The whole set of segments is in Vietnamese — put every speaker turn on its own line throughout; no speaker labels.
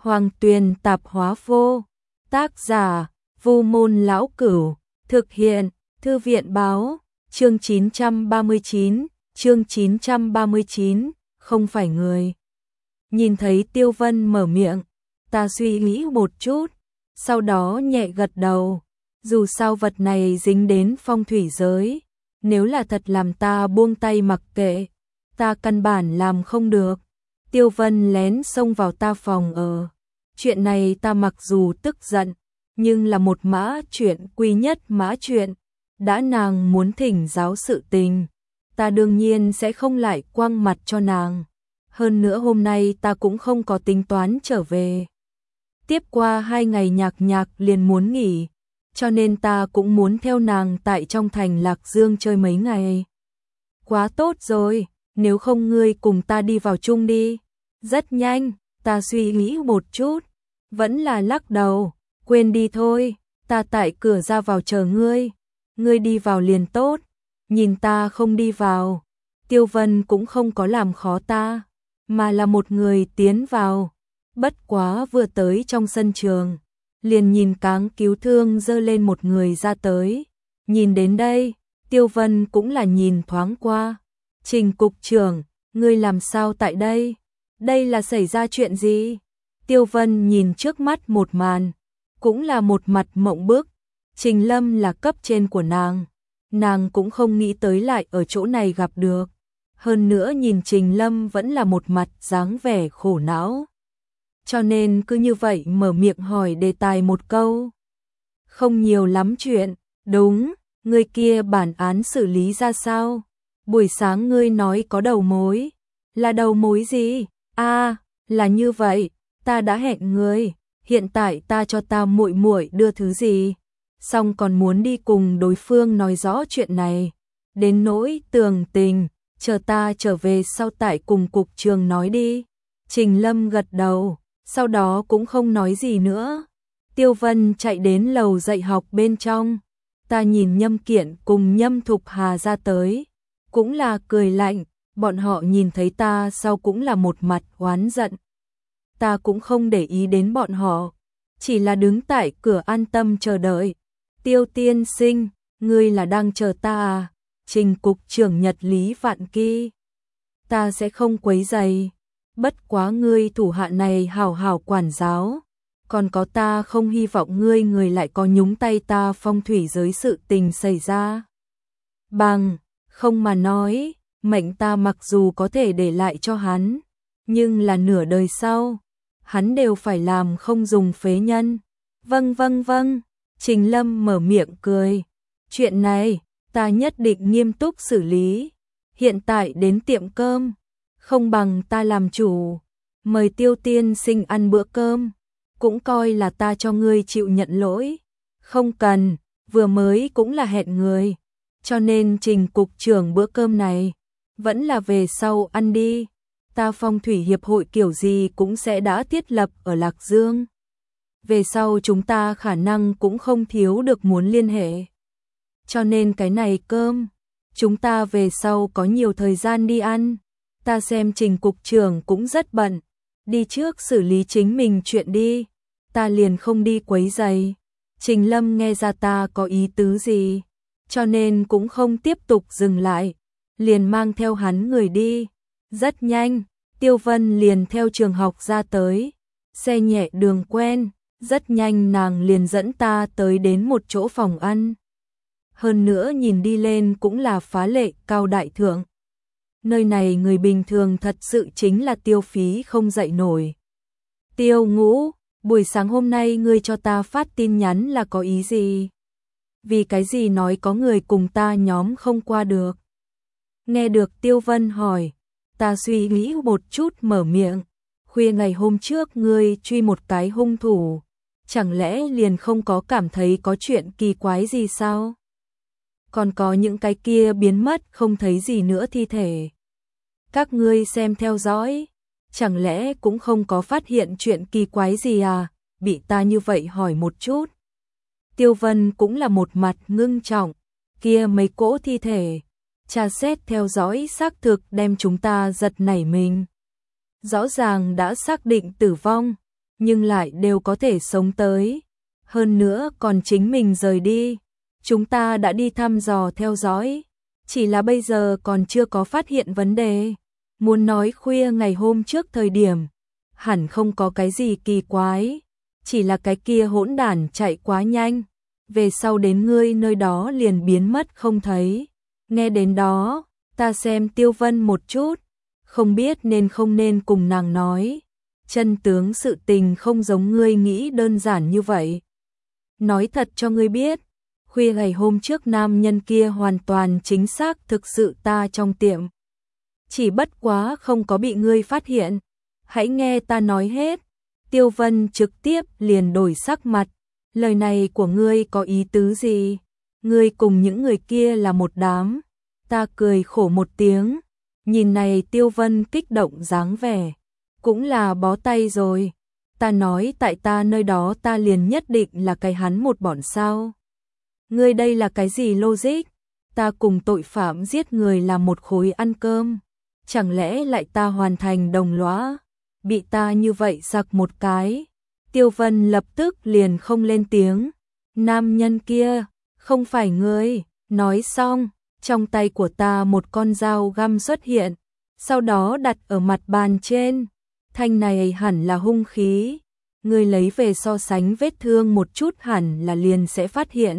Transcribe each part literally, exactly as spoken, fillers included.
Hoàng Tuyền Tạp Hóa Vô. Tác giả: Vu Môn Lão Cửu. Thực hiện: Thư viện báo. Chương chín trăm ba mươi chín. Chương chín trăm ba mươi chín. Không phải người. Nhìn thấy Tiêu Vân mở miệng, ta suy nghĩ một chút, sau đó nhẹ gật đầu. Dù sao vật này dính đến phong thủy giới, nếu là thật làm ta buông tay mặc kệ, ta căn bản làm không được. Tiêu Vân lén xông vào ta phòng ở. Chuyện này ta mặc dù tức giận, nhưng là một mã chuyện quy nhất mã chuyện. Đã nàng muốn thỉnh giáo sự tình, ta đương nhiên sẽ không lại quăng mặt cho nàng. Hơn nữa hôm nay ta cũng không có tính toán trở về. Tiếp qua hai ngày Nhạc Nhạc liền muốn nghỉ, cho nên ta cũng muốn theo nàng tại trong thành Lạc Dương chơi mấy ngày. Quá tốt rồi, nếu không ngươi cùng ta đi vào chung đi. Rất nhanh, ta suy nghĩ một chút, vẫn là lắc đầu, quên đi thôi, ta tại cửa ra vào chờ ngươi, ngươi đi vào liền tốt. Nhìn ta không đi vào, Tiêu Vân cũng không có làm khó ta, mà là một người tiến vào. Bất quá vừa tới trong sân trường, liền nhìn Cáng Cứu Thương giơ lên một người ra tới. Nhìn đến đây, Tiêu Vân cũng là nhìn thoáng qua. Trình cục trưởng, ngươi làm sao tại đây? Đây là xảy ra chuyện gì? Tiêu Vân nhìn trước mắt một màn, cũng là một mặt mộng bức. Trình Lâm là cấp trên của nàng, nàng cũng không nghĩ tới lại ở chỗ này gặp được. Hơn nữa nhìn Trình Lâm vẫn là một mặt dáng vẻ khổ não, cho nên cứ như vậy mở miệng hỏi đề tài một câu. Không nhiều lắm chuyện. Đúng, người kia bản án xử lý ra sao? Buổi sáng ngươi nói có đầu mối. Là đầu mối gì? À, là như vậy, ta đã hẹn ngươi, hiện tại ta cho ta muội muội đưa thứ gì, xong còn muốn đi cùng đối phương nói rõ chuyện này. Đến nỗi tường tình, chờ ta trở về sau tại cùng cục trường nói đi. Trình Lâm gật đầu, sau đó cũng không nói gì nữa. Tiêu Vân chạy đến lầu dạy học bên trong. Ta nhìn Nhâm Kiện cùng Nhâm Thục Hà ra tới, cũng là cười lạnh. Bọn họ nhìn thấy ta sau cũng là một mặt oán giận. Ta cũng không để ý đến bọn họ, chỉ là đứng tại cửa an tâm chờ đợi. Tiêu tiên sinh, ngươi là đang chờ ta à? Trình cục trưởng Nhật Lý Vạn Kỳ. Ta sẽ không quấy rầy, bất quá ngươi thủ hạ này hảo hảo quản giáo. Còn có ta không hy vọng ngươi người lại có nhúng tay ta phong thủy giới sự tình xảy ra. Bằng không mà nói, mệnh ta mặc dù có thể để lại cho hắn, nhưng là nửa đời sau, hắn đều phải làm không dùng phế nhân. Vâng vâng vâng, Trình Lâm mở miệng cười. Chuyện này, ta nhất định nghiêm túc xử lý. Hiện tại đến tiệm cơm, không bằng ta làm chủ, mời Tiêu tiên sinh ăn bữa cơm, cũng coi là ta cho ngươi chịu nhận lỗi. Không cần, vừa mới cũng là hẹn người, cho nên Trình cục trưởng bữa cơm này vẫn là về sau ăn đi. Ta phong thủy hiệp hội kiểu gì cũng sẽ đã thiết lập ở Lạc Dương. Về sau chúng ta khả năng cũng không thiếu được muốn liên hệ. Cho nên cái này cơm, chúng ta về sau có nhiều thời gian đi ăn. Ta xem Trình cục trưởng cũng rất bận, đi trước xử lý chính mình chuyện đi, ta liền không đi quấy rầy. Trình Lâm nghe ra ta có ý tứ gì, cho nên cũng không tiếp tục dừng lại, liền mang theo hắn người đi. Rất nhanh, Tiêu Vân liền theo trường học ra tới, xe nhẹ đường quen, rất nhanh nàng liền dẫn ta tới đến một chỗ phòng ăn. Hơn nữa nhìn đi lên cũng là phá lệ cao đại thượng. Nơi này người bình thường thật sự chính là tiêu phí không dậy nổi. Tiêu Ngũ, buổi sáng hôm nay ngươi cho ta phát tin nhắn là có ý gì? Vì cái gì nói có người cùng ta nhóm không qua được? Nghe được Tiêu Vân hỏi, ta suy nghĩ một chút mở miệng. Khuya ngày hôm trước ngươi truy một cái hung thủ, chẳng lẽ liền không có cảm thấy có chuyện kỳ quái gì sao? Còn có những cái kia biến mất không thấy gì nữa thi thể, các ngươi xem theo dõi, chẳng lẽ cũng không có phát hiện chuyện kỳ quái gì à? Bị ta như vậy hỏi một chút, Tiêu Vân cũng là một mặt ngưng trọng. Kia mấy cỗ thi thể, tra xét theo dõi xác thực đem chúng ta giật nảy mình. Rõ ràng đã xác định tử vong, nhưng lại đều có thể sống tới. Hơn nữa còn chính mình rời đi. Chúng ta đã đi thăm dò theo dõi, chỉ là bây giờ còn chưa có phát hiện vấn đề. Muốn nói khuya ngày hôm trước thời điểm, hẳn không có cái gì kỳ quái, chỉ là cái kia hỗn đản chạy quá nhanh, về sau đến ngươi nơi đó liền biến mất không thấy. Nghe đến đó, ta xem Tiêu Vân một chút, không biết nên không nên cùng nàng nói. Chân tướng sự tình không giống ngươi nghĩ đơn giản như vậy. Nói thật cho ngươi biết, khuya ngày hôm trước nam nhân kia hoàn toàn chính xác thực sự ta trong tiệm. Chỉ bất quá không có bị ngươi phát hiện. Hãy nghe ta nói hết. Tiêu Vân trực tiếp liền đổi sắc mặt. Lời này của ngươi có ý tứ gì? Ngươi cùng những người kia là một đám. Ta cười khổ một tiếng. Nhìn này Tiêu Vân kích động dáng vẻ. Cũng là bó tay rồi. Ta nói tại ta nơi đó ta liền nhất định là cái hắn một bọn sao. Ngươi đây là cái gì logic? Ta cùng tội phạm giết người là một khối ăn cơm. Chẳng lẽ lại ta hoàn thành đồng lõa? Bị ta như vậy giặc một cái. Tiêu Vân lập tức liền không lên tiếng. Nam nhân kia, không phải ngươi. Nói xong, trong tay của ta một con dao găm xuất hiện. Sau đó đặt ở mặt bàn trên. Thanh này hẳn là hung khí. Ngươi lấy về so sánh vết thương một chút hẳn là liền sẽ phát hiện.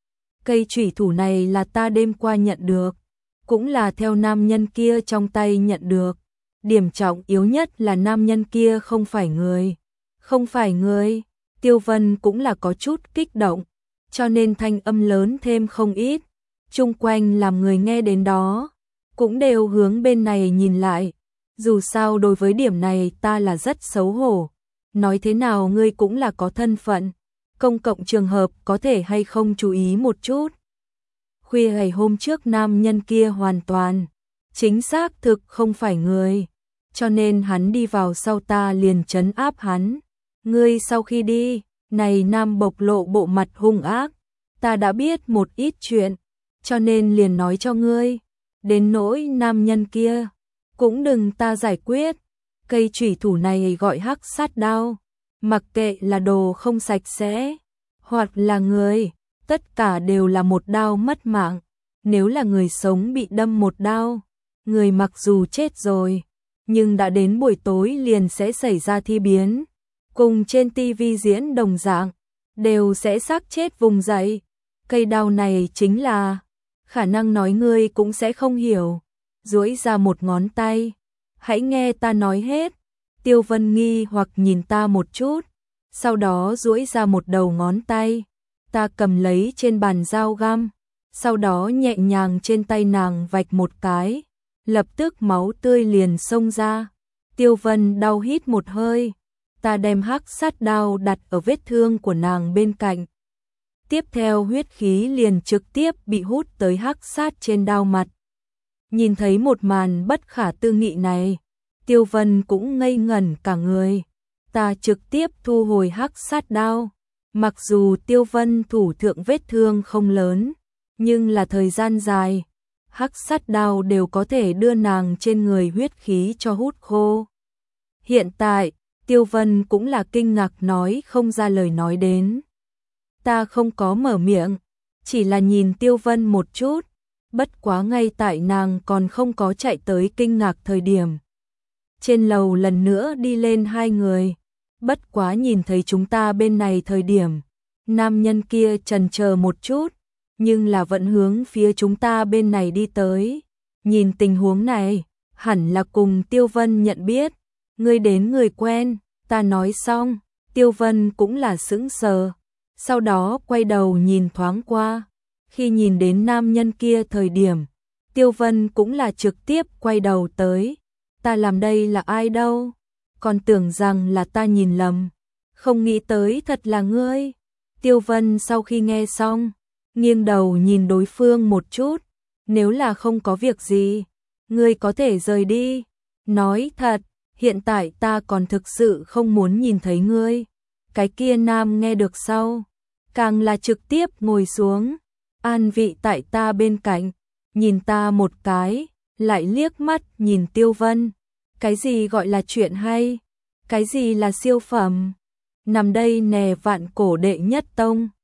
Cây chủy thủ này là ta đêm qua nhận được. Cũng là theo nam nhân kia trong tay nhận được. Điểm trọng yếu nhất là nam nhân kia không phải người. Không phải người. Tiêu Vân cũng là có chút kích động. Cho nên thanh âm lớn thêm không ít. Chung quanh làm người nghe đến đó. Cũng đều hướng bên này nhìn lại. Dù sao đối với điểm này ta là rất xấu hổ. Nói thế nào ngươi cũng là có thân phận. Công cộng trường hợp có thể hay không chú ý một chút. Khuya ngày hôm trước nam nhân kia hoàn toàn chính xác thực không phải người, cho nên hắn đi vào sau ta liền trấn áp hắn. Ngươi sau khi đi, này nam bộc lộ bộ mặt hung ác, ta đã biết một ít chuyện, cho nên liền nói cho ngươi. Đến nỗi nam nhân kia, cũng đừng ta giải quyết. Cây chủy thủ này gọi hắc sát đao, mặc kệ là đồ không sạch sẽ, hoặc là người, tất cả đều là một đao mất mạng. Nếu là người sống bị đâm một đao, người mặc dù chết rồi, nhưng đã đến buổi tối liền sẽ xảy ra thi biến. Cùng trên tivi diễn đồng dạng, đều sẽ xác chết vùng dậy. Cây đao này chính là, khả năng nói ngươi cũng sẽ không hiểu. Duỗi ra một ngón tay, hãy nghe ta nói hết. Tiêu Vân nghi hoặc nhìn ta một chút, sau đó duỗi ra một đầu ngón tay. Ta cầm lấy trên bàn dao găm, sau đó nhẹ nhàng trên tay nàng vạch một cái, lập tức máu tươi liền xông ra. Tiêu Vân đau hít một hơi, ta đem hắc sát đao đặt ở vết thương của nàng bên cạnh. Tiếp theo huyết khí liền trực tiếp bị hút tới hắc sát trên đao mặt. Nhìn thấy một màn bất khả tư nghị này, Tiêu Vân cũng ngây ngẩn cả người. Ta trực tiếp thu hồi hắc sát đao. Mặc dù Tiêu Vân thủ thượng vết thương không lớn, nhưng là thời gian dài, hắc sát đao đều có thể đưa nàng trên người huyết khí cho hút khô. Hiện tại, Tiêu Vân cũng là kinh ngạc nói không ra lời nói đến. Ta không có mở miệng, chỉ là nhìn Tiêu Vân một chút, bất quá ngay tại nàng còn không có chạy tới kinh ngạc thời điểm. Trên lầu lần nữa đi lên hai người. Bất quá nhìn thấy chúng ta bên này thời điểm, nam nhân kia chần chờ một chút, nhưng là vẫn hướng phía chúng ta bên này đi tới. Nhìn tình huống này, hẳn là cùng Tiêu Vân nhận biết. Ngươi đến người quen, ta nói xong, Tiêu Vân cũng là sững sờ. Sau đó quay đầu nhìn thoáng qua. Khi nhìn đến nam nhân kia thời điểm, Tiêu Vân cũng là trực tiếp quay đầu tới. Ta làm đây là ai đâu? Còn tưởng rằng là ta nhìn lầm, không nghĩ tới thật là ngươi. Tiêu Vân sau khi nghe xong, nghiêng đầu nhìn đối phương một chút. Nếu là không có việc gì, ngươi có thể rời đi. Nói thật, hiện tại ta còn thực sự không muốn nhìn thấy ngươi. Cái kia nam nghe được sau, càng là trực tiếp ngồi xuống, an vị tại ta bên cạnh, nhìn ta một cái, lại liếc mắt nhìn Tiêu Vân. Cái gì gọi là chuyện hay? Cái gì là siêu phẩm? nằm đây nè vạn cổ đệ nhất tông.